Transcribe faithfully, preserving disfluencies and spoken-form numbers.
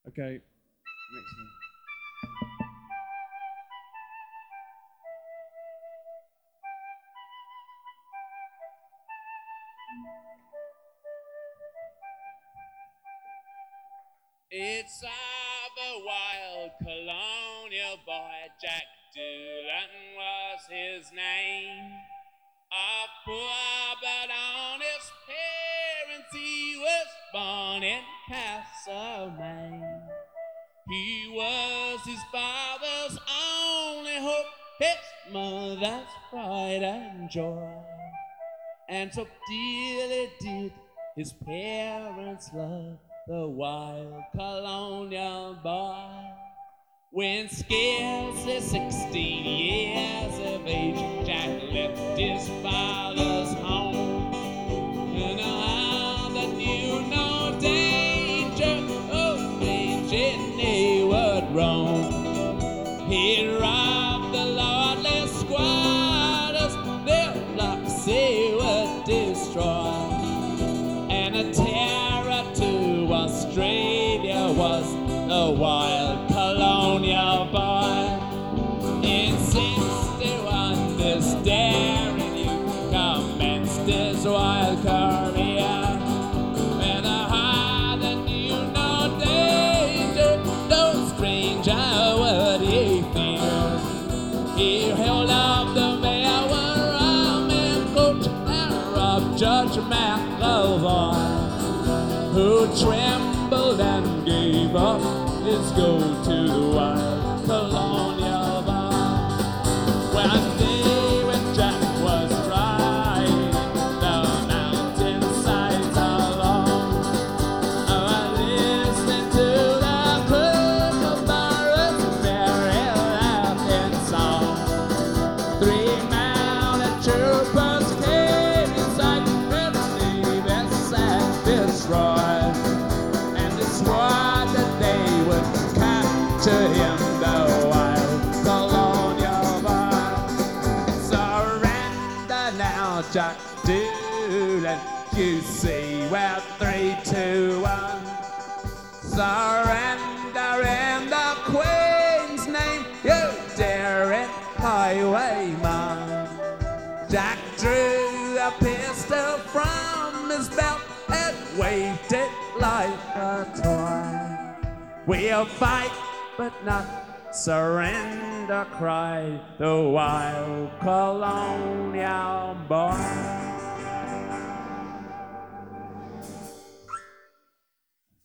Okay, next one. It's of a wild colonial boy, Jack Doolan was his name. A poor but honest parents, he was born in Castlemaine. He was his father's only hope, his mother's pride and joy. And so dearly did his parents love the wild colonial boy. When scarcely sixteen years of age, Jack left his father's home. And now that knew no danger, oh, danger they would roam. He robbed the lordless squatters, their flocks he would destroy. And a terror to Australia was the wild colonial boy. In sixty-one, this daring youth commenced his wild career. And the heart that knew no danger, no stranger would he fear. He held up the Mayor coach and robbed Judge McElvoy, who trembled and gave up his gold to the wild colonial boy. One day when Jack was riding the mountainsides alone, oh, listening to the kookaburras' merry laughing song, three mounted troopers came in sight and Stephen sat destroyed. And they swore that they would capture him, the wild colonial boy. Surrender now, Jack Doolan, you see we're three, two, one. Surrender in the Queen's name, you daring highwayman. Jack drew a pistol from his belt and waved it like a toy. We'll fight but not surrender, cried the wild colonial boy.